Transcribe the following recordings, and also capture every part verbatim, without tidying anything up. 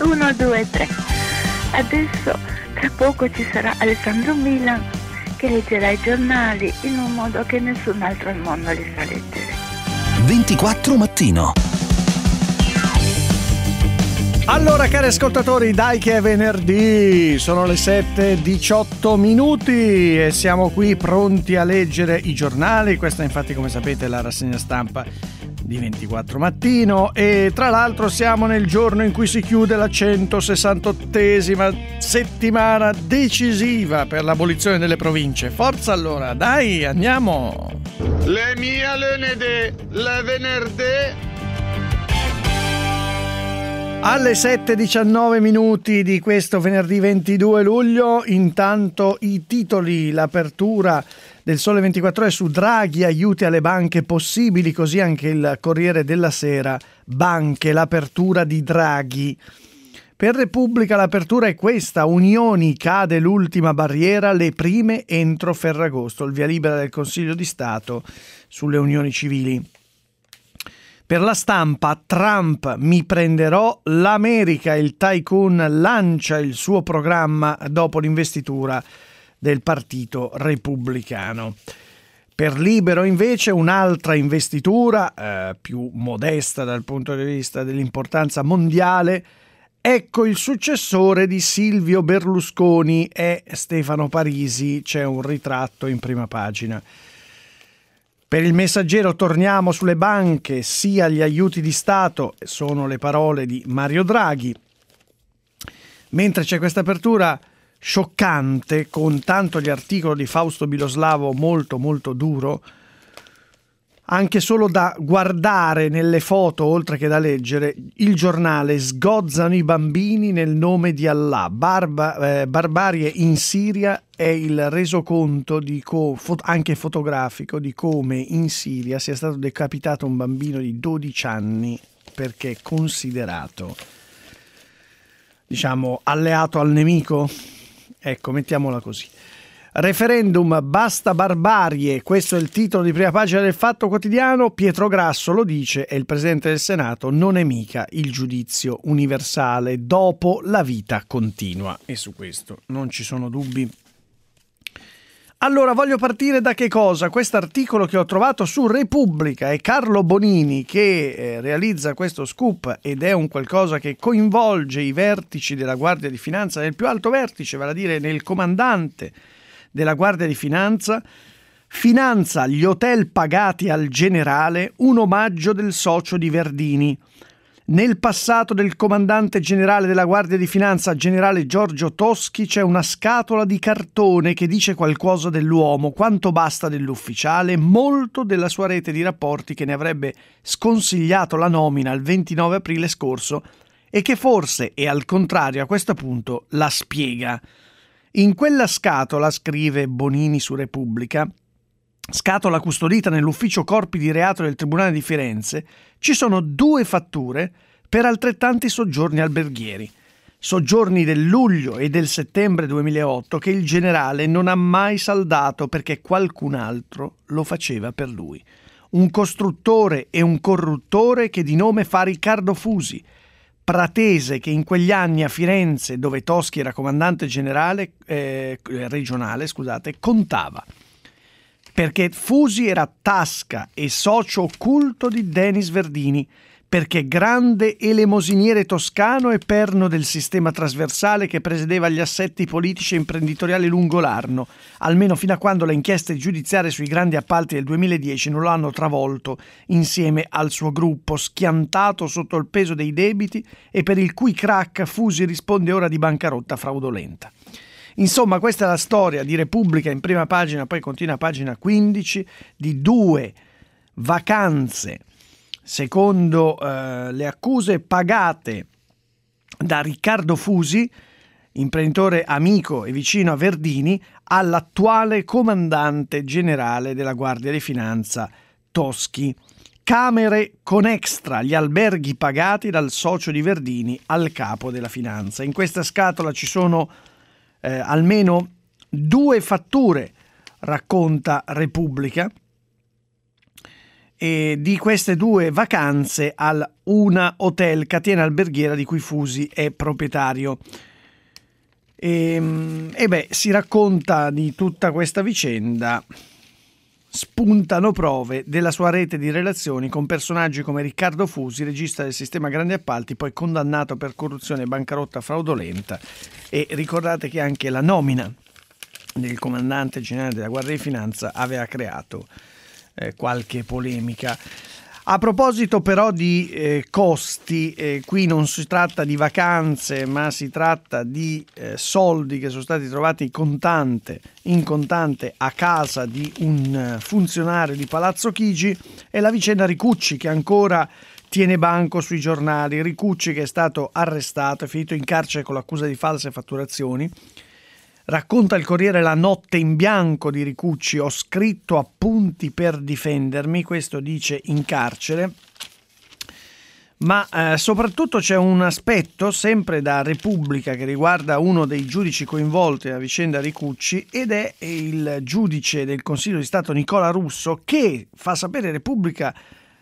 uno, due, tre. Adesso tra poco ci sarà Alessandro Milan che leggerà i giornali in un modo che nessun altro al mondo li sa leggere. ventiquattro mattino. Allora, cari ascoltatori, dai che è venerdì, sono le sette e diciotto minuti e siamo qui pronti a leggere i giornali. Questa infatti, come sapete, è la rassegna stampa di ventiquattro mattino e tra l'altro siamo nel giorno in cui si chiude la centosessantottesima settimana decisiva per l'abolizione delle province. Forza allora, dai, andiamo! Le mie lunedì, le venerdì. Alle sette e diciannove minuti di questo venerdì ventidue luglio, intanto i titoli, l'apertura del Sole ventiquattro Ore su Draghi, aiuti alle banche possibili, così anche il Corriere della Sera, banche, l'apertura di Draghi. Per Repubblica l'apertura è questa, Unioni, cade l'ultima barriera, le prime entro Ferragosto, il via libera del Consiglio di Stato sulle unioni civili. Per La Stampa, Trump, mi prenderò l'America, il tycoon lancia il suo programma dopo l'investitura del partito repubblicano. Per Libero invece un'altra investitura, eh, più modesta dal punto di vista dell'importanza mondiale, ecco il successore di Silvio Berlusconi è Stefano Parisi, c'è un ritratto in prima pagina. Per il Messaggero torniamo sulle banche, sia gli aiuti di Stato, sono le parole di Mario Draghi. Mentre c'è questa apertura scioccante, con tanto gli articoli di Fausto Biloslavo molto molto duro, anche solo da guardare nelle foto, oltre che da leggere, il giornale sgozzano i bambini nel nome di Allah. Barba, eh, barbarie in Siria è il resoconto di co- fo- anche fotografico di come in Siria sia stato decapitato un bambino di dodici anni perché è considerato, diciamo, alleato al nemico. Ecco, mettiamola così. Referendum, basta barbarie, questo è il titolo di prima pagina del Fatto Quotidiano. Pietro Grasso lo dice, è il Presidente del Senato, non è mica il giudizio universale, dopo la vita continua. E su questo non ci sono dubbi. Allora, voglio partire da che cosa? Questo articolo che ho trovato su Repubblica è Carlo Bonini che eh, realizza questo scoop ed è un qualcosa che coinvolge i vertici della Guardia di Finanza nel più alto vertice, vale a dire nel comandante della Guardia di Finanza. Finanza gli hotel pagati al generale, un omaggio del socio di Verdini. Nel passato del comandante generale della Guardia di Finanza, generale Giorgio Toschi, c'è una scatola di cartone che dice qualcosa dell'uomo, quanto basta dell'ufficiale, molto della sua rete di rapporti che ne avrebbe sconsigliato la nomina il ventinove aprile scorso e che forse, e al contrario a questo punto, la spiega. In quella scatola, scrive Bonini su Repubblica, scatola custodita nell'ufficio corpi di reato del Tribunale di Firenze, ci sono due fatture per altrettanti soggiorni alberghieri. Soggiorni del luglio e del settembre duemilaotto che il generale non ha mai saldato perché qualcun altro lo faceva per lui. Un costruttore e un corruttore che di nome fa Riccardo Fusi, pratese che in quegli anni a Firenze, dove Toschi era comandante generale eh, regionale, scusate, contava. Perché Fusi era tasca e socio occulto di Denis Verdini, perché grande elemosiniere toscano e perno del sistema trasversale che presiedeva gli assetti politici e imprenditoriali lungo l'Arno, almeno fino a quando le inchieste giudiziarie sui grandi appalti del duemiladieci non lo hanno travolto insieme al suo gruppo, schiantato sotto il peso dei debiti e per il cui crack Fusi risponde ora di bancarotta fraudolenta. Insomma, questa è la storia di Repubblica in prima pagina, poi continua a pagina quindici, di due vacanze, secondo eh, le accuse pagate da Riccardo Fusi, imprenditore amico e vicino a Verdini, all'attuale comandante generale della Guardia di Finanza Toschi. Camere con extra, gli alberghi pagati dal socio di Verdini al capo della finanza. In questa scatola ci sono Eh, almeno due fatture, racconta Repubblica, e di queste due vacanze al Una Hotel, catena alberghiera di cui Fusi è proprietario. E, e beh, si racconta di tutta questa vicenda, spuntano prove della sua rete di relazioni con personaggi come Riccardo Fusi, regista del sistema grandi appalti, poi condannato per corruzione e bancarotta fraudolenta. E ricordate che anche la nomina del comandante generale della Guardia di Finanza aveva creato eh, qualche polemica. A proposito però di eh, costi, eh, qui non si tratta di vacanze, ma si tratta di eh, soldi che sono stati trovati contante, in contante a casa di un funzionario di Palazzo Chigi. È la vicenda Ricucci che ancora tiene banco sui giornali. Ricucci, che è stato arrestato, è finito in carcere con l'accusa di false fatturazioni. Racconta il Corriere la notte in bianco di Ricucci: ho scritto appunti per difendermi, questo dice in carcere. Ma eh, soprattutto c'è un aspetto sempre da Repubblica che riguarda uno dei giudici coinvolti nella vicenda Ricucci, ed è il giudice del Consiglio di Stato Nicola Russo, che, fa sapere Repubblica,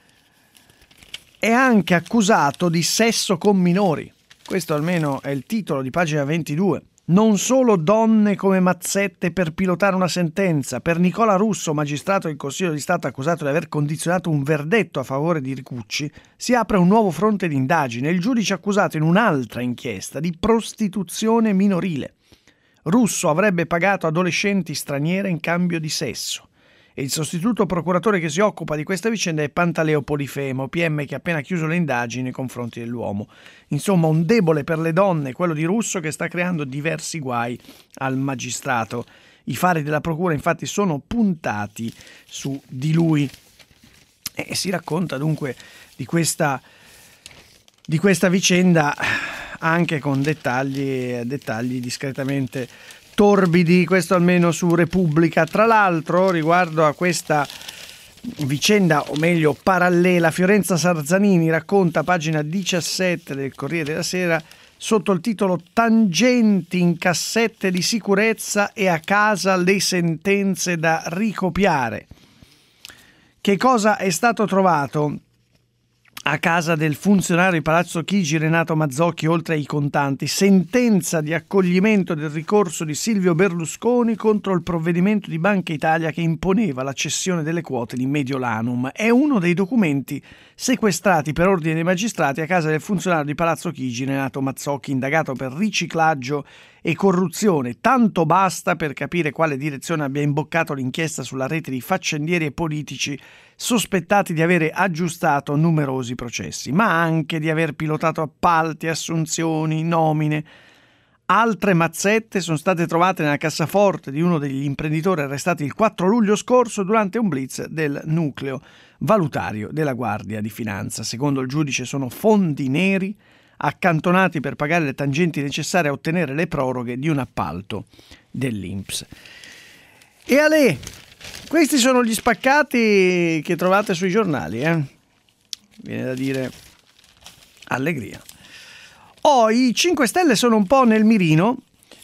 è anche accusato di sesso con minori. Questo almeno è il titolo di pagina ventidue. Non solo donne come mazzette per pilotare una sentenza. Per Nicola Russo, magistrato del Consiglio di Stato accusato di aver condizionato un verdetto a favore di Ricucci, si apre un nuovo fronte di indagine. Il giudice accusato in un'altra inchiesta di prostituzione minorile. Russo avrebbe pagato adolescenti straniere in cambio di sesso. E il sostituto procuratore che si occupa di questa vicenda è Pantaleo Polifemo, P M che ha appena chiuso le indagini nei confronti dell'uomo. Insomma, un debole per le donne, quello di Russo, che sta creando diversi guai al magistrato. I fari della procura infatti sono puntati su di lui. E si racconta dunque di questa, di questa vicenda anche con dettagli, dettagli discretamente torbidi, questo almeno su Repubblica. Tra l'altro, riguardo a questa vicenda, o meglio parallela, Fiorenza Sarzanini racconta, pagina diciassette del Corriere della Sera, sotto il titolo "Tangenti in cassette di sicurezza e a casa le sentenze da ricopiare". Che cosa è stato trovato a casa del funzionario di Palazzo Chigi Renato Mazzocchi, oltre ai contanti? Sentenza di accoglimento del ricorso di Silvio Berlusconi contro il provvedimento di Banca Italia che imponeva la cessione delle quote di Mediolanum. È uno dei documenti sequestrati per ordine dei magistrati a casa del funzionario di Palazzo Chigi Renato Mazzocchi, indagato per riciclaggio e corruzione. Tanto basta per capire quale direzione abbia imboccato l'inchiesta sulla rete di faccendieri e politici sospettati di avere aggiustato numerosi processi, ma anche di aver pilotato appalti, assunzioni, nomine. Altre mazzette sono state trovate nella cassaforte di uno degli imprenditori arrestati il quattro luglio scorso durante un blitz del nucleo valutario della Guardia di Finanza. Secondo il giudice sono fondi neri accantonati per pagare le tangenti necessarie a ottenere le proroghe di un appalto dell'I N P S. E alè, questi sono gli spaccati che trovate sui giornali, eh? Viene da dire allegria. Oh, i cinque Stelle sono un po' nel mirino.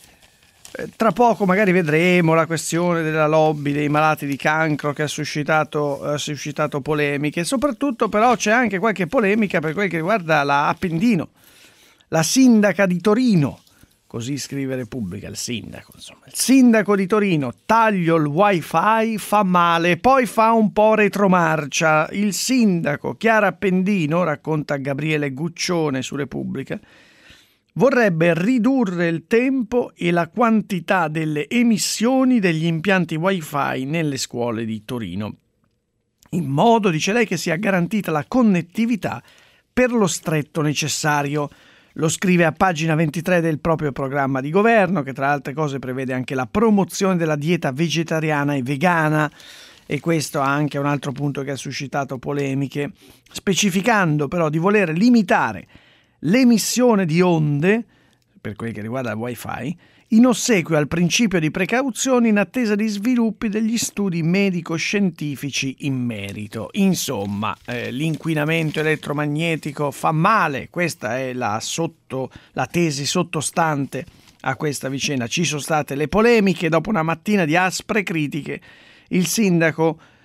Eh, tra poco magari vedremo la questione della lobby dei malati di cancro che ha suscitato, ha suscitato polemiche. Soprattutto però c'è anche qualche polemica per quel che riguarda la Appendino. La sindaca di Torino, così scrive Repubblica, il sindaco, insomma. Il sindaco di Torino: taglio il wifi, fa male, poi fa un po' retromarcia. Il sindaco Chiara Appendino, racconta Gabriele Guccione su Repubblica, vorrebbe ridurre il tempo e la quantità delle emissioni degli impianti wifi nelle scuole di Torino, in modo, dice lei, che sia garantita la connettività per lo stretto necessario. Lo scrive a pagina ventitré del proprio programma di governo, che tra altre cose prevede anche la promozione della dieta vegetariana e vegana, e questo ha anche un altro punto che ha suscitato polemiche, specificando però di voler limitare l'emissione di onde, per quel che riguarda il wifi, in ossequio al principio di precauzione, in attesa di sviluppi degli studi medico-scientifici in merito. Insomma, eh, l'inquinamento elettromagnetico fa male, questa è la, sotto, la tesi sottostante a questa vicenda. Ci sono state le polemiche, dopo una mattina di aspre critiche il sindaco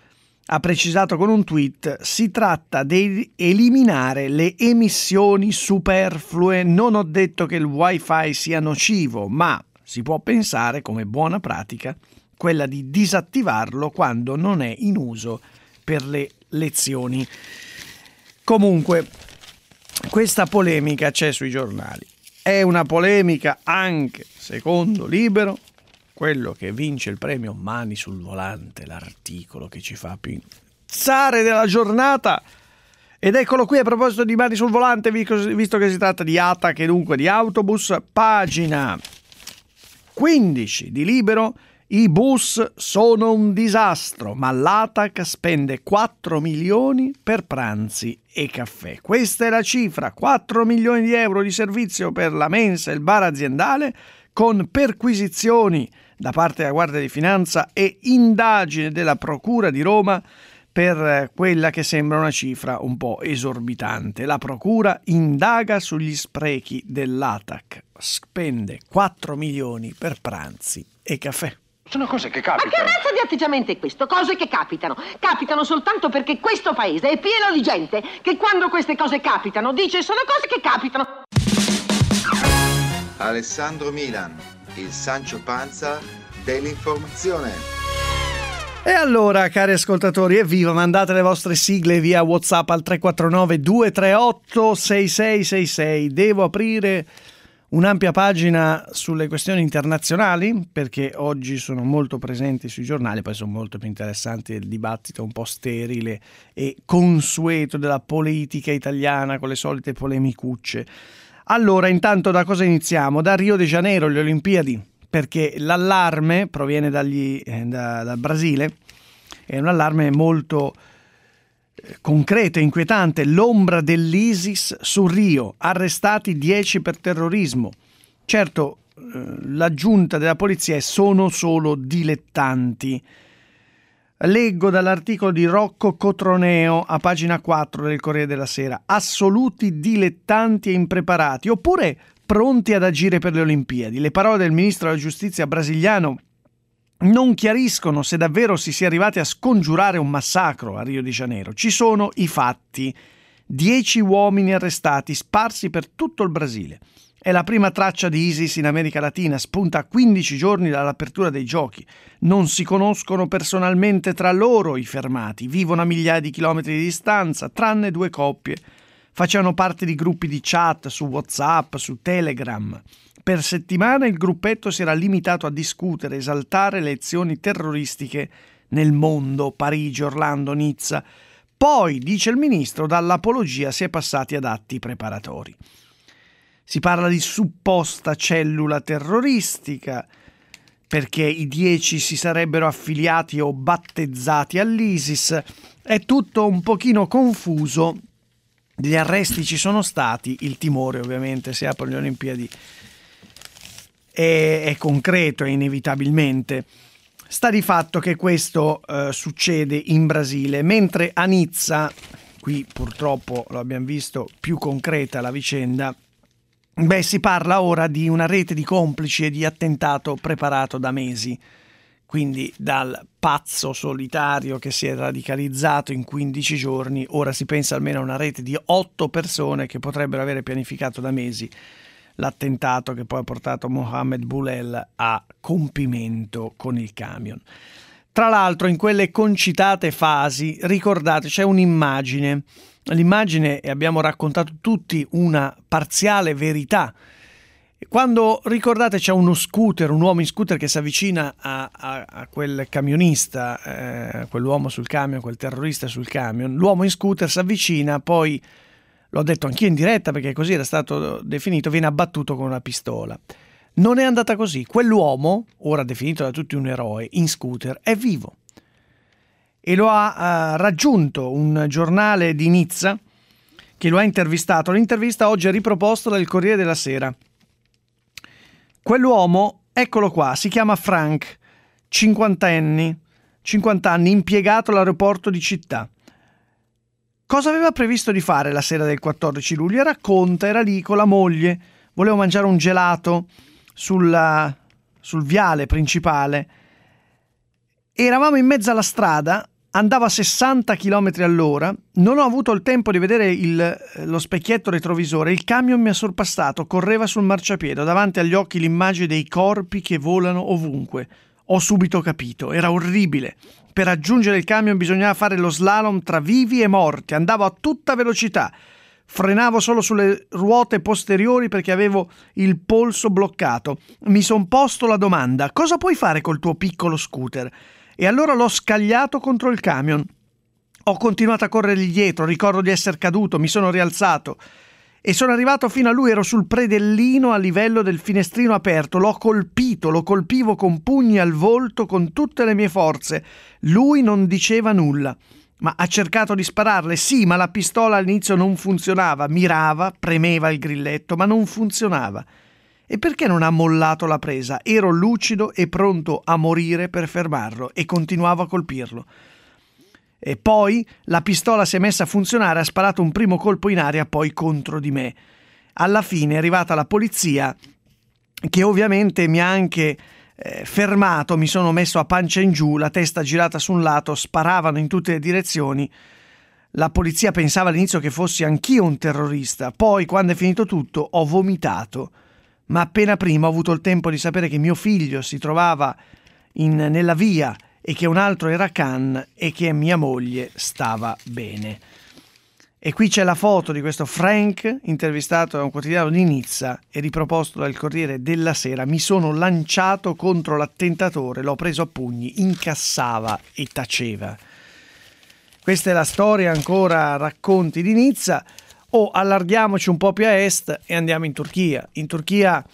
ha precisato con un tweet: si tratta di eliminare le emissioni superflue. Non ho detto che il wifi sia nocivo, ma si può pensare come buona pratica quella di disattivarlo quando non è in uso per le lezioni. Comunque, questa polemica c'è sui giornali. È una polemica anche, secondo Libero, quello che vince il premio Mani sul Volante, l'articolo che ci fa pensare della giornata. Ed eccolo qui a proposito di Mani sul Volante, visto che si tratta di A T A C e dunque di autobus, pagina quindici di Libero. I bus sono un disastro, ma l'A T A C spende quattro milioni per pranzi e caffè. Questa è la cifra, quattro milioni di euro di servizio per la mensa e il bar aziendale, con perquisizioni da parte della Guardia di Finanza e indagine della Procura di Roma per quella che sembra una cifra un po' esorbitante. La Procura indaga sugli sprechi dell'A T A C, spende quattro milioni per pranzi e caffè. Sono cose che capitano. Ma che razza di atteggiamento è questo? Cose che capitano. Capitano soltanto perché questo paese è pieno di gente che quando queste cose capitano dice sono cose che capitano. Alessandro Milan, il Sancio Panza dell'informazione. E allora, cari ascoltatori, evviva, mandate le vostre sigle via WhatsApp al tre quattro nove due tre otto sei sei sei sei. Devo aprire un'ampia pagina sulle questioni internazionali, perché oggi sono molto presenti sui giornali, poi sono molto più interessanti del dibattito un po' sterile e consueto della politica italiana con le solite polemicucce. Allora, intanto da cosa iniziamo? Da Rio de Janeiro, le Olimpiadi, perché l'allarme proviene dagli, eh, da, dal Brasile, è un allarme molto concreto e inquietante. L'ombra dell'ISIS su Rio, arrestati dieci per terrorismo. Certo, la giunta della polizia è sono solo dilettanti. Leggo dall'articolo di Rocco Cotroneo a pagina quattro del Corriere della Sera: assoluti dilettanti e impreparati, oppure pronti ad agire per le Olimpiadi. Le parole del ministro della giustizia brasiliano non chiariscono se davvero si sia arrivati a scongiurare un massacro a Rio de Janeiro. Ci sono i fatti: dieci uomini arrestati sparsi per tutto il Brasile. È la prima traccia di ISIS in America Latina, spunta a quindici giorni dall'apertura dei giochi. Non si conoscono personalmente tra loro i fermati, vivono a migliaia di chilometri di distanza, tranne due coppie. Facevano parte di gruppi di chat su WhatsApp, su Telegram. Per settimane il gruppetto si era limitato a discutere, esaltare le azioni terroristiche nel mondo, Parigi, Orlando, Nizza. Poi, dice il ministro, dall'apologia si è passati ad atti preparatori. Si parla di supposta cellula terroristica, perché i dieci si sarebbero affiliati o battezzati all'ISIS. È tutto un pochino confuso. Gli arresti ci sono stati, il timore ovviamente se aprono le Olimpiadi è, è concreto, è inevitabilmente. Sta di fatto che questo eh, succede in Brasile, mentre a Nizza, qui purtroppo lo abbiamo visto più concreta la vicenda, beh, si parla ora di una rete di complici e di attentato preparato da mesi. Quindi dal pazzo solitario che si è radicalizzato in quindici giorni, ora si pensa almeno a una rete di otto persone che potrebbero avere pianificato da mesi l'attentato che poi ha portato Mohamed Boulel a compimento con il camion. Tra l'altro, in quelle concitate fasi, ricordate, c'è un'immagine. L'immagine, e abbiamo raccontato tutti una parziale verità. Quando, ricordate, c'è uno scooter, un uomo in scooter che si avvicina a, a, a quel camionista, eh, quell'uomo sul camion, quel terrorista sul camion, l'uomo in scooter si avvicina, poi, l'ho detto anch'io in diretta perché così era stato definito, viene abbattuto con una pistola. Non è andata così. Quell'uomo, ora definito da tutti un eroe, in scooter, è vivo. E lo ha uh, raggiunto un giornale di Nizza che lo ha intervistato. L'intervista oggi è riproposta dal Corriere della Sera. Quell'uomo, eccolo qua, si chiama Frank, cinquantenni, cinquanta anni, impiegato all'aeroporto di città. Cosa aveva previsto di fare la sera del quattordici luglio? E racconta, era lì con la moglie, voleva mangiare un gelato sulla, sul viale principale. Eravamo in mezzo alla strada andavo a sessanta chilometri all'ora, non ho avuto il tempo di vedere il, lo specchietto retrovisore, il camion mi ha sorpassato, correva sul marciapiede, ho davanti agli occhi l'immagine dei corpi che volano ovunque. Ho subito capito, era orribile. Per raggiungere il camion bisognava fare lo slalom tra vivi e morti, andavo a tutta velocità. Frenavo solo sulle ruote posteriori perché avevo il polso bloccato. Mi son posto la domanda: cosa puoi fare col tuo piccolo scooter? E allora l'ho scagliato contro il camion. Ho continuato a corrergli dietro, ricordo di essere caduto, mi sono rialzato e sono arrivato fino a lui, ero sul predellino a livello del finestrino aperto, l'ho colpito, lo colpivo con pugni al volto con tutte le mie forze. Lui non diceva nulla. Ma ha cercato di spararle? Sì, ma la pistola all'inizio non funzionava, mirava, premeva il grilletto, ma non funzionava. E perché non ha mollato la presa? Ero lucido e pronto a morire per fermarlo e continuavo a colpirlo. E poi la pistola si è messa a funzionare, ha sparato un primo colpo in aria, poi contro di me. Alla fine è arrivata la polizia, che ovviamente mi ha anche Eh, fermato, mi sono messo a pancia in giù, la testa girata su un lato, sparavano in tutte le direzioni. La polizia pensava all'inizio che fossi anch'io un terrorista, poi quando è finito tutto ho vomitato, ma appena prima ho avuto il tempo di sapere che mio figlio si trovava in, nella via e che un altro era a Cannes e che mia moglie stava bene. E qui c'è la foto di questo Frank, intervistato da un quotidiano di Nizza e riproposto dal Corriere della Sera. Mi sono lanciato contro l'attentatore, l'ho preso a pugni, incassava e taceva. Questa è la storia, ancora racconti di Nizza. O allarghiamoci un po' più a est e andiamo in Turchia. In Turchia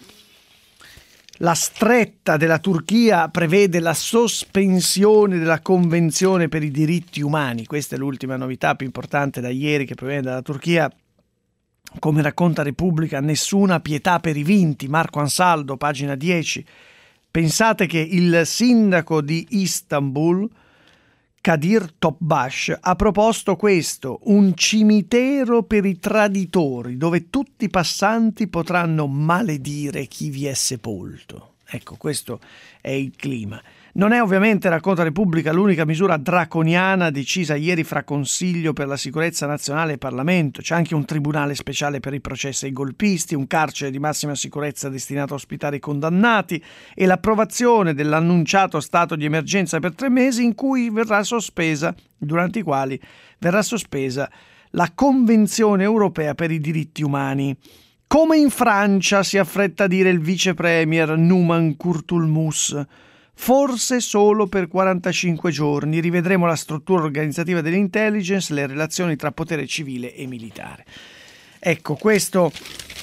la stretta della Turchia prevede la sospensione della Convenzione per i diritti umani. Questa è l'ultima novità più importante da ieri che proviene dalla Turchia. Come racconta Repubblica, nessuna pietà per i vinti. Marco Ansaldo, pagina dieci. Pensate che il sindaco di Istanbul, Kadir Topbash, ha proposto questo: un cimitero per i traditori, dove tutti i passanti potranno maledire chi vi è sepolto. Ecco, questo è il clima. Non è ovviamente, racconta Repubblica, l'unica misura draconiana decisa ieri fra Consiglio per la sicurezza nazionale e Parlamento. C'è anche un tribunale speciale per i processi ai golpisti, un carcere di massima sicurezza destinato a ospitare i condannati e l'approvazione dell'annunciato stato di emergenza per tre mesi in cui verrà sospesa, durante i quali verrà sospesa la Convenzione europea per i diritti umani. Come in Francia, si affretta a dire il vice premier Numan Kurtulmus. Forse solo per quarantacinque giorni rivedremo la struttura organizzativa dell'intelligence, le relazioni tra potere civile e militare. Ecco, questo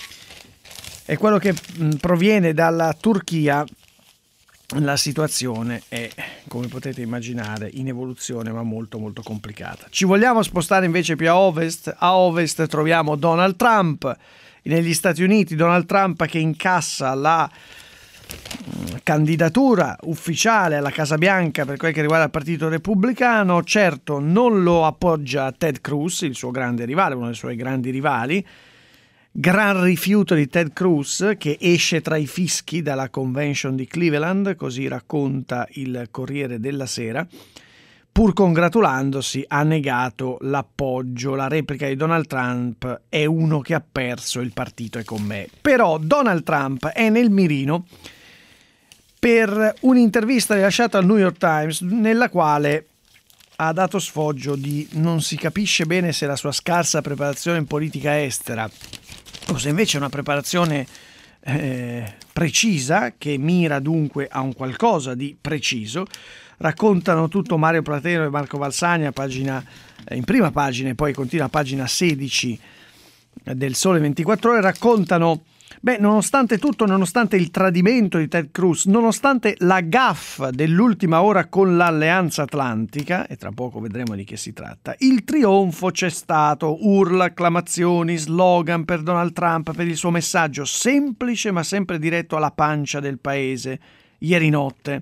è quello che proviene dalla Turchia. La situazione è, come potete immaginare, in evoluzione, ma molto molto complicata. Ci vogliamo spostare invece più a ovest? A ovest troviamo Donald Trump. Negli Stati Uniti, Donald Trump che incassa la candidatura ufficiale alla Casa Bianca per quel che riguarda il Partito Repubblicano. Certo, non lo appoggia Ted Cruz, il suo grande rivale, uno dei suoi grandi rivali. Gran rifiuto di Ted Cruz, che esce tra i fischi dalla convention di Cleveland, così racconta il Corriere della Sera. Pur congratulandosi, ha negato l'appoggio. La replica di Donald Trump: è uno che ha perso, il partito è con me. Però Donald Trump è nel mirino per un'intervista rilasciata al New York Times, nella quale ha dato sfoggio di non si capisce bene se la sua scarsa preparazione in politica estera o se invece è una preparazione eh, precisa, che mira dunque a un qualcosa di preciso. Raccontano tutto Mario Platero e Marco Valsagna, pagina, in prima pagina, e poi continua a pagina sedici del Sole ventiquattro Ore. Raccontano, beh, nonostante tutto, nonostante il tradimento di Ted Cruz, nonostante la gaffa dell'ultima ora con l'Alleanza Atlantica, e tra poco vedremo di che si tratta, il trionfo c'è stato, urla, acclamazioni, slogan per Donald Trump, per il suo messaggio semplice ma sempre diretto alla pancia del paese, ieri notte.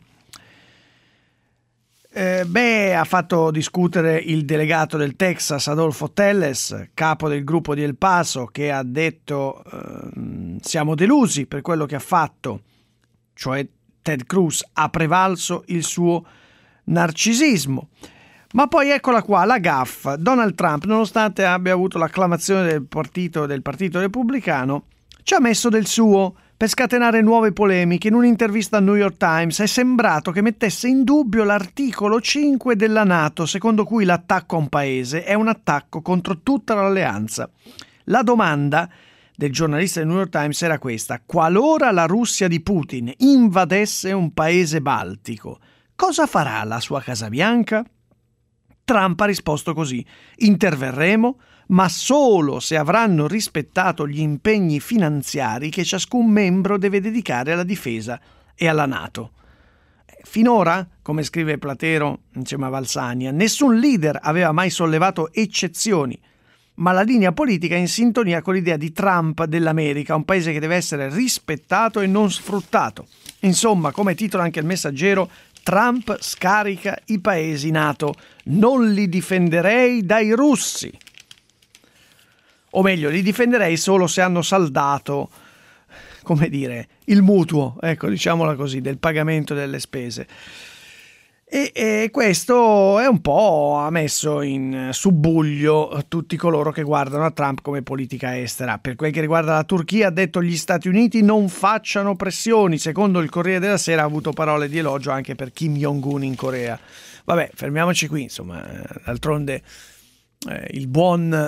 Eh, beh, ha fatto discutere il delegato del Texas, Adolfo Telles, capo del gruppo di El Paso, che ha detto eh, siamo delusi per quello che ha fatto, cioè Ted Cruz ha prevalso il suo narcisismo. Ma poi eccola qua, la gaffa. Donald Trump, nonostante abbia avuto l'acclamazione del partito, del partito repubblicano, ci ha messo del suo per scatenare nuove polemiche. In un'intervista al New York Times è sembrato che mettesse in dubbio l'articolo cinque della NATO, secondo cui l'attacco a un paese è un attacco contro tutta l'alleanza. La domanda del giornalista del New York Times era questa: qualora la Russia di Putin invadesse un paese baltico, cosa farà la sua Casa Bianca? Trump ha risposto così: interverremo, ma solo se avranno rispettato gli impegni finanziari che ciascun membro deve dedicare alla difesa e alla NATO. Finora, come scrive Platero insieme a Valsania, nessun leader aveva mai sollevato eccezioni, ma la linea politica è in sintonia con l'idea di Trump dell'America, un paese che deve essere rispettato e non sfruttato. Insomma, come titola anche il Messaggero, Trump scarica i paesi NATO. Non li difenderei dai russi. O meglio, li difenderei solo se hanno saldato, come dire, il mutuo, ecco, diciamola così, del pagamento delle spese. E, e questo è un po' ha messo in subbuglio tutti coloro che guardano a Trump come politica estera. Per quel che riguarda la Turchia, ha detto gli Stati Uniti non facciano pressioni. Secondo il Corriere della Sera ha avuto parole di elogio anche per Kim Jong-un in Corea. Vabbè, fermiamoci qui, insomma, d'altronde eh, il buon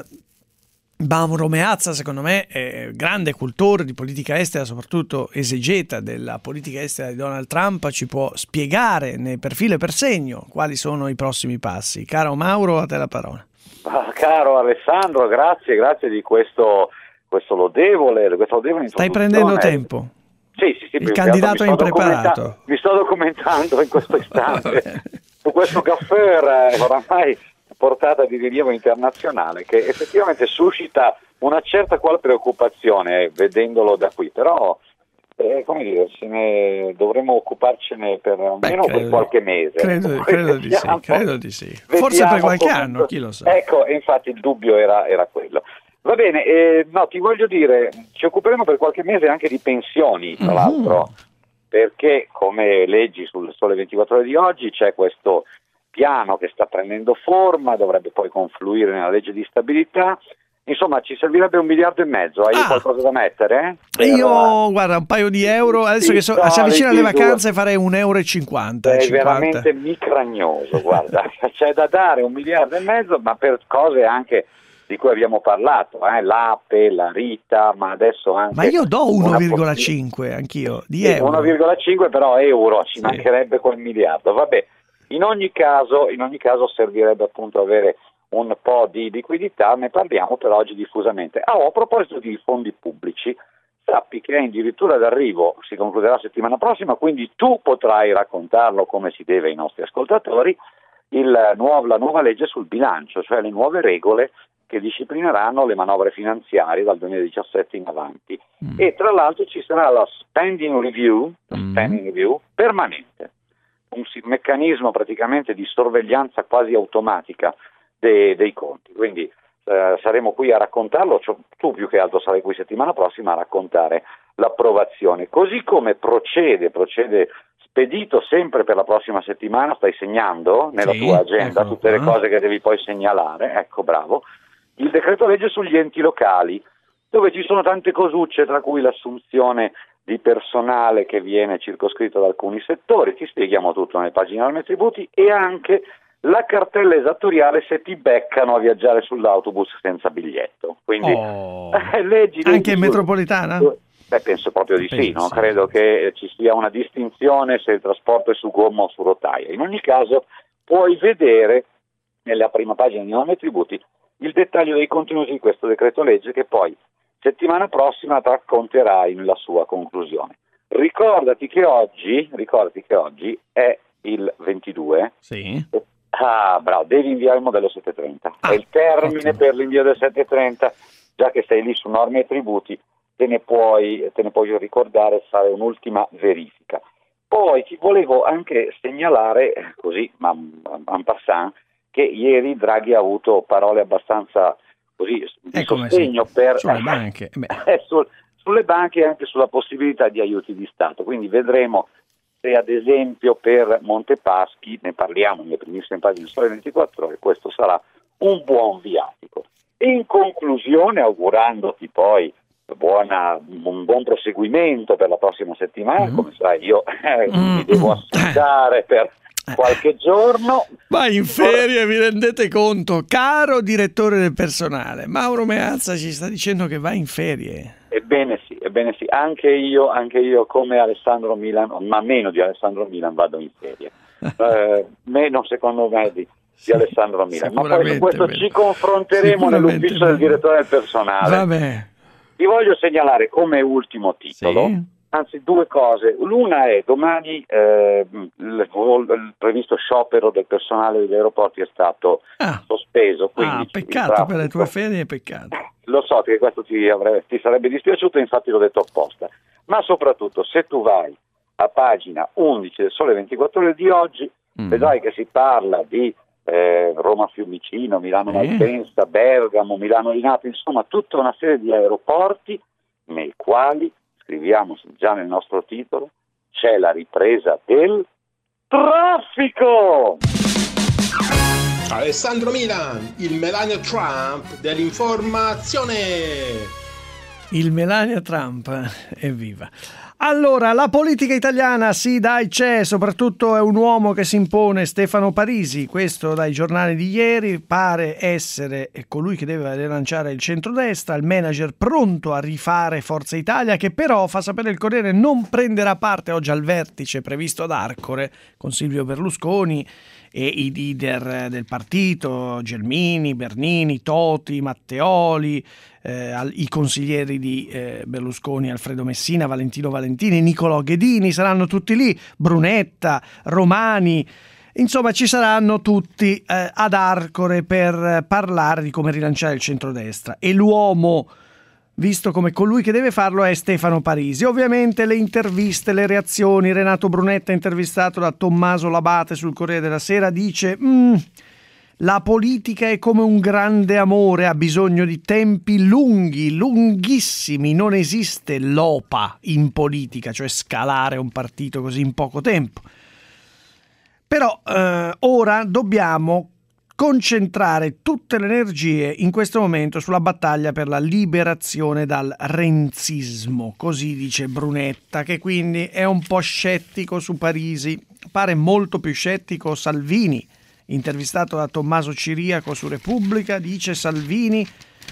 Mauro Meazza, secondo me, è grande cultore di politica estera, soprattutto esegeta della politica estera di Donald Trump, ci può spiegare per filo e per segno quali sono i prossimi passi. Caro Mauro, a te la parola. Ah, caro Alessandro, grazie, grazie di questo, questo lodevole, questa lodevole Stai prendendo tempo. Sì, sì, sì, il candidato è impreparato. Mi sto documentando in questo istante su questo caffè oramai portata di rilievo internazionale che effettivamente suscita una certa qual preoccupazione vedendolo da qui, però eh, come dire, se ne dovremmo occuparcene per almeno Beh, credo, per qualche mese. Credo, credo, di, sì, credo di sì. Forse per qualche come... anno, chi lo sa. Ecco, infatti il dubbio era, era quello. Va bene, eh, no, ti voglio dire, ci occuperemo per qualche mese anche di pensioni, tra mm-hmm. l'altro, perché come leggi sul Sole ventiquattro Ore di oggi c'è questo piano che sta prendendo forma, dovrebbe poi confluire nella legge di stabilità. Insomma, ci servirebbe un miliardo e mezzo. Hai ah, qualcosa da mettere? Per... Io, guarda, un paio di euro. Adesso sì, che so, no, si avvicina alle vacanze farei un euro e cinquanta. È cinquanta. Veramente micragnoso, guarda. C'è da dare un miliardo e mezzo, ma per cose anche di cui abbiamo parlato, eh? l'Ape, la Rita, ma adesso anche... Ma io do uno virgola cinque anch'io, di sì, euro. uno virgola cinque però euro, ci sì. mancherebbe quel miliardo. Vabbè. In ogni caso, in ogni caso servirebbe appunto avere un po' di liquidità, ne parliamo per oggi diffusamente. Ah, a proposito di fondi pubblici, sappi che è addirittura d'arrivo, si concluderà settimana prossima, quindi tu potrai raccontarlo come si deve ai nostri ascoltatori, il nuovo, la nuova legge sul bilancio, cioè le nuove regole che disciplineranno le manovre finanziarie dal duemiladiciassette in avanti. Mm. E tra l'altro ci sarà la spending review, mm. spending review permanente. Un meccanismo praticamente di sorveglianza quasi automatica dei, dei conti, quindi eh, saremo qui a raccontarlo, cioè, tu più che altro sarai qui settimana prossima a raccontare l'approvazione, così come procede, procede spedito sempre per la prossima settimana, stai segnando nella sì, tua agenda ecco, tutte le cose che devi poi segnalare, ecco bravo, il decreto legge sugli enti locali, dove ci sono tante cosucce, tra cui l'assunzione di personale che viene circoscritto da alcuni settori, ti spieghiamo tutto nelle pagine Norme e Tributi, e anche la cartella esattoriale se ti beccano a viaggiare sull'autobus senza biglietto. Quindi oh. leggi, leggi anche in sul... metropolitana? Beh, penso proprio di penso, sì, no? Sì. Credo che ci sia una distinzione se il trasporto è su gomma o su rotaia. In ogni caso puoi vedere nella prima pagina di Norme e Tributi il dettaglio dei contenuti di questo decreto legge che poi settimana prossima ti racconterai nella sua conclusione. Ricordati che oggi, ricordati che oggi è il ventidue. Sì. Ah, bravo, devi inviare il modello settecentotrenta. Ah, è il termine ottimo. Per l'invio del settecentotrenta, già che sei lì su Norme e Tributi, te ne puoi, te ne puoi ricordare, fare un'ultima verifica. Poi ti volevo anche segnalare, così, ma en passant, che ieri Draghi ha avuto parole abbastanza così di sostegno sì. per sulle banche, eh, sul, sulle banche e anche sulla possibilità di aiuti di Stato, quindi vedremo se ad esempio per Montepaschi, ne parliamo nelle primissime pagine del Sole ventiquattro Ore, questo sarà un buon viatico. In conclusione, augurandoti poi buona, un buon proseguimento per la prossima settimana, mm. come sai io eh, mm. mi devo assentare per qualche giorno. Vai in ferie, vi rendete conto? Caro direttore del personale, Mauro Meazza ci sta dicendo che va in ferie. Ebbene sì, ebbene sì, anche io, anche io come Alessandro Milan, ma meno di Alessandro Milan vado in ferie, eh, meno secondo me di, sì, di Alessandro Milan, ma poi su questo ci confronteremo nell'ufficio del direttore del personale. Vabbè. Vi voglio segnalare come ultimo titolo, sì. anzi due cose. L'una è domani eh, il, il previsto sciopero del personale degli aeroporti è stato ah. sospeso. Quindi ah, peccato per le tue ferie, peccato. Lo so che questo ti, avrebbe, ti sarebbe dispiaciuto, infatti l'ho detto apposta. Ma soprattutto se tu vai a pagina undici del Sole ventiquattro Ore di oggi, mm. vedrai che si parla di eh, Roma Fiumicino, Milano Malpensa, eh. Bergamo, Milano Linate, insomma tutta una serie di aeroporti nei quali, scriviamo già nel nostro titolo, c'è la ripresa del traffico. Alessandro Milan, il Melania Trump dell'informazione. Il Melania Trump, evviva. Allora, la politica italiana, sì dai c'è, soprattutto è un uomo che si impone, Stefano Parisi, questo dai giornali di ieri, pare essere colui che deve rilanciare il centrodestra, il manager pronto a rifare Forza Italia, che però, fa sapere il Corriere, non prenderà parte oggi al vertice previsto ad Arcore con Silvio Berlusconi e i leader del partito, Gelmini, Bernini, Toti, Matteoli, eh, i consiglieri di eh, Berlusconi, Alfredo Messina, Valentino Valentini, Nicolò Ghedini, saranno tutti lì, Brunetta, Romani, insomma ci saranno tutti eh, ad Arcore per parlare di come rilanciare il centrodestra. E l'uomo visto come colui che deve farlo è Stefano Parisi. Ovviamente le interviste, le reazioni, Renato Brunetta intervistato da Tommaso Labate sul Corriere della Sera dice mm, la politica è come un grande amore, ha bisogno di tempi lunghi, lunghissimi, non esiste l'O P A in politica, cioè scalare un partito così in poco tempo. Però eh, ora dobbiamo concentrare tutte le energie in questo momento sulla battaglia per la liberazione dal renzismo, così dice Brunetta, che quindi è un po' scettico su Parisi, pare molto più scettico Salvini, intervistato da Tommaso Ciriaco su Repubblica, dice Salvini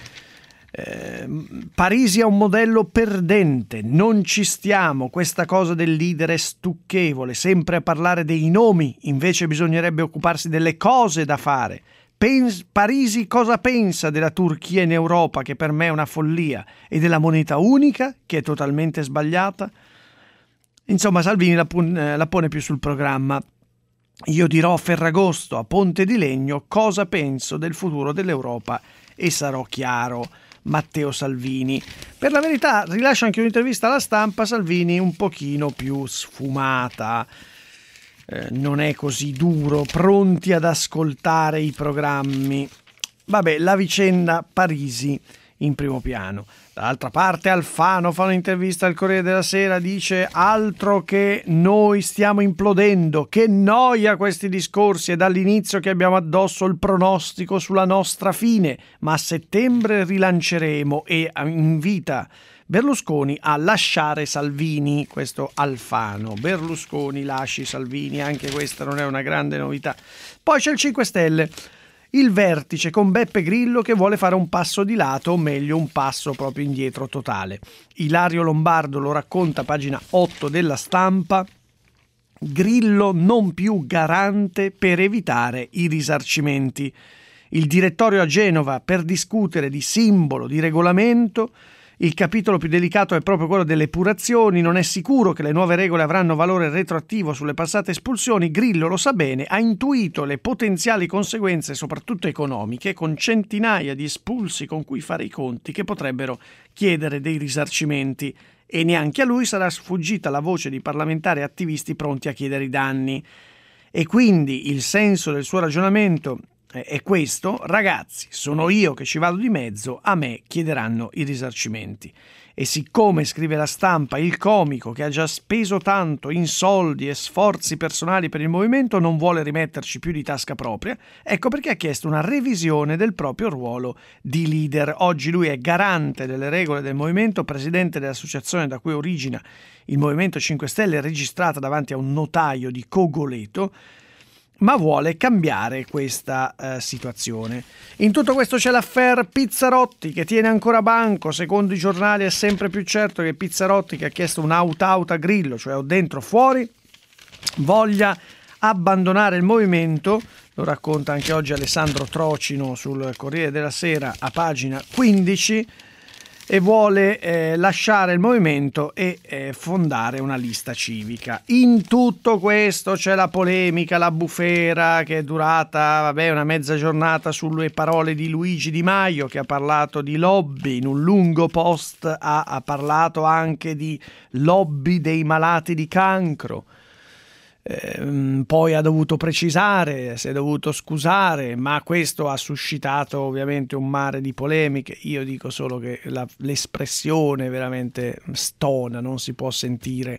eh, Parisi è un modello perdente, non ci stiamo, questa cosa del leader è stucchevole, sempre a parlare dei nomi, invece bisognerebbe occuparsi delle cose da fare. Pens- Parisi cosa pensa della Turchia in Europa, che per me è una follia, e della moneta unica, che è totalmente sbagliata? Insomma, Salvini la, pon- la pone più sul programma. Io dirò a Ferragosto, a Ponte di Legno, cosa penso del futuro dell'Europa e sarò chiaro. Matteo Salvini. Per la verità rilascia anche un'intervista alla Stampa, Salvini un pochino più sfumata, eh, non è così duro, pronti ad ascoltare i programmi. Vabbè, la vicenda Parisi in primo piano. Dall'altra parte Alfano fa un'intervista al Corriere della Sera, dice altro che noi stiamo implodendo, che noia questi discorsi, è dall'inizio che abbiamo addosso il pronostico sulla nostra fine, ma a settembre rilanceremo, e invita Berlusconi a lasciare Salvini, questo Alfano, Berlusconi lasci Salvini, anche questa non è una grande novità. Poi c'è il cinque Stelle. Il vertice con Beppe Grillo che vuole fare un passo di lato, o meglio un passo proprio indietro totale. Ilario Lombardo lo racconta, pagina otto della Stampa. Grillo non più garante per evitare i risarcimenti. Il direttorio a Genova per discutere di simbolo, di regolamento. Il capitolo più delicato è proprio quello delle epurazioni, non è sicuro che le nuove regole avranno valore retroattivo sulle passate espulsioni, Grillo lo sa bene, ha intuito le potenziali conseguenze, soprattutto economiche, con centinaia di espulsi con cui fare i conti che potrebbero chiedere dei risarcimenti, e neanche a lui sarà sfuggita la voce di parlamentari e attivisti pronti a chiedere i danni. E quindi il senso del suo ragionamento è questo: ragazzi, sono io che ci vado di mezzo, a me chiederanno i risarcimenti. E siccome, scrive La Stampa, il comico che ha già speso tanto in soldi e sforzi personali per il movimento non vuole rimetterci più di tasca propria, ecco perché ha chiesto una revisione del proprio ruolo di leader. Oggi lui è garante delle regole del movimento, presidente dell'associazione da cui origina il Movimento cinque Stelle, registrata davanti a un notaio di Cogoleto, ma vuole cambiare questa eh, situazione. In tutto questo c'è l'affaire Pizzarotti che tiene ancora banco. Secondo i giornali è sempre più certo che Pizzarotti, che ha chiesto un out-out a Grillo, cioè o dentro o fuori, voglia abbandonare il movimento. Lo racconta anche oggi Alessandro Trocino sul Corriere della Sera a pagina quindici, e vuole eh, lasciare il movimento e eh, fondare una lista civica. In tutto questo c'è la polemica, la bufera che è durata vabbè, una mezza giornata sulle parole di Luigi Di Maio, che ha parlato di lobby. In un lungo post ha, ha parlato anche di lobby dei malati di cancro. Eh, poi ha dovuto precisare, si è dovuto scusare, ma questo ha suscitato ovviamente un mare di polemiche. Io dico solo che la, l'espressione veramente stona, non si può sentire,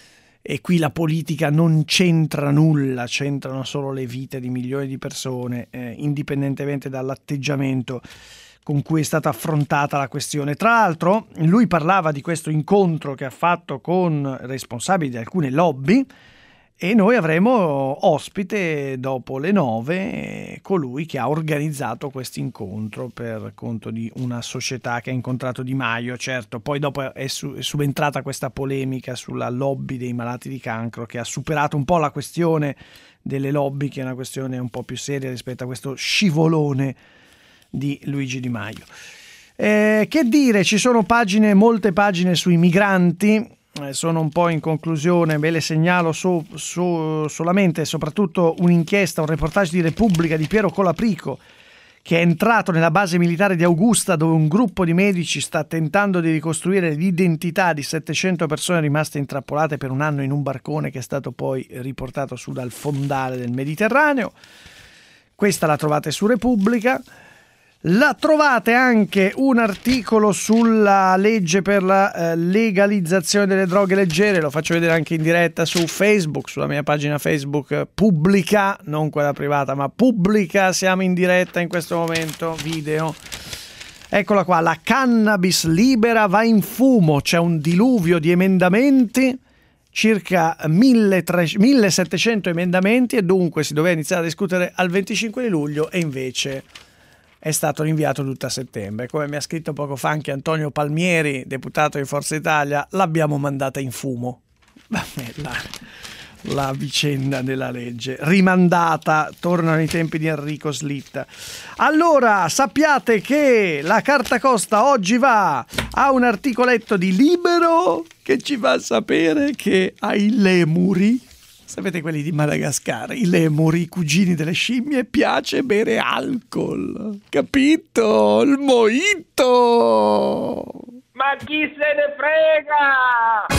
e qui la politica non c'entra nulla, c'entrano solo le vite di milioni di persone, eh, indipendentemente dall'atteggiamento con cui è stata affrontata la questione. Tra l'altro lui parlava di questo incontro che ha fatto con responsabili di alcune lobby, e noi avremo ospite dopo le nove colui che ha organizzato questo incontro per conto di una società che ha incontrato Di Maio. Certo, poi dopo è, su, è subentrata questa polemica sulla lobby dei malati di cancro, che ha superato un po' la questione delle lobby, che è una questione un po' più seria rispetto a questo scivolone di Luigi Di Maio. Eh, che dire, ci sono pagine, molte pagine sui migranti. Sono un po' in conclusione, ve le segnalo so, so, solamente e soprattutto un'inchiesta, un reportage di Repubblica di Piero Colaprico, che è entrato nella base militare di Augusta, dove un gruppo di medici sta tentando di ricostruire l'identità di settecento persone rimaste intrappolate per un anno in un barcone che è stato poi riportato su dal fondale del Mediterraneo. Questa la trovate su Repubblica. La trovate anche un articolo sulla legge per la eh, legalizzazione delle droghe leggere, lo faccio vedere anche in diretta su Facebook, sulla mia pagina Facebook eh, pubblica, non quella privata ma pubblica, siamo in diretta in questo momento, video. Eccola qua, la cannabis libera va in fumo, c'è un diluvio di emendamenti, circa millesettecento emendamenti, e dunque si doveva iniziare a discutere al venticinque di luglio e invece è stato rinviato tutto a settembre. Come mi ha scritto poco fa anche Antonio Palmieri, deputato di Forza Italia, l'abbiamo mandata in fumo. Vabbè, la, la vicenda della legge rimandata, tornano i tempi di Enrico Slitta. Allora, sappiate che la Carta Costa oggi va a un articoletto di Libero che ci fa sapere che ai lemuri, sapete quelli di Madagascar, i lemuri, i cugini delle scimmie, piace bere alcol. Capito? Il mojito! Ma chi se ne frega?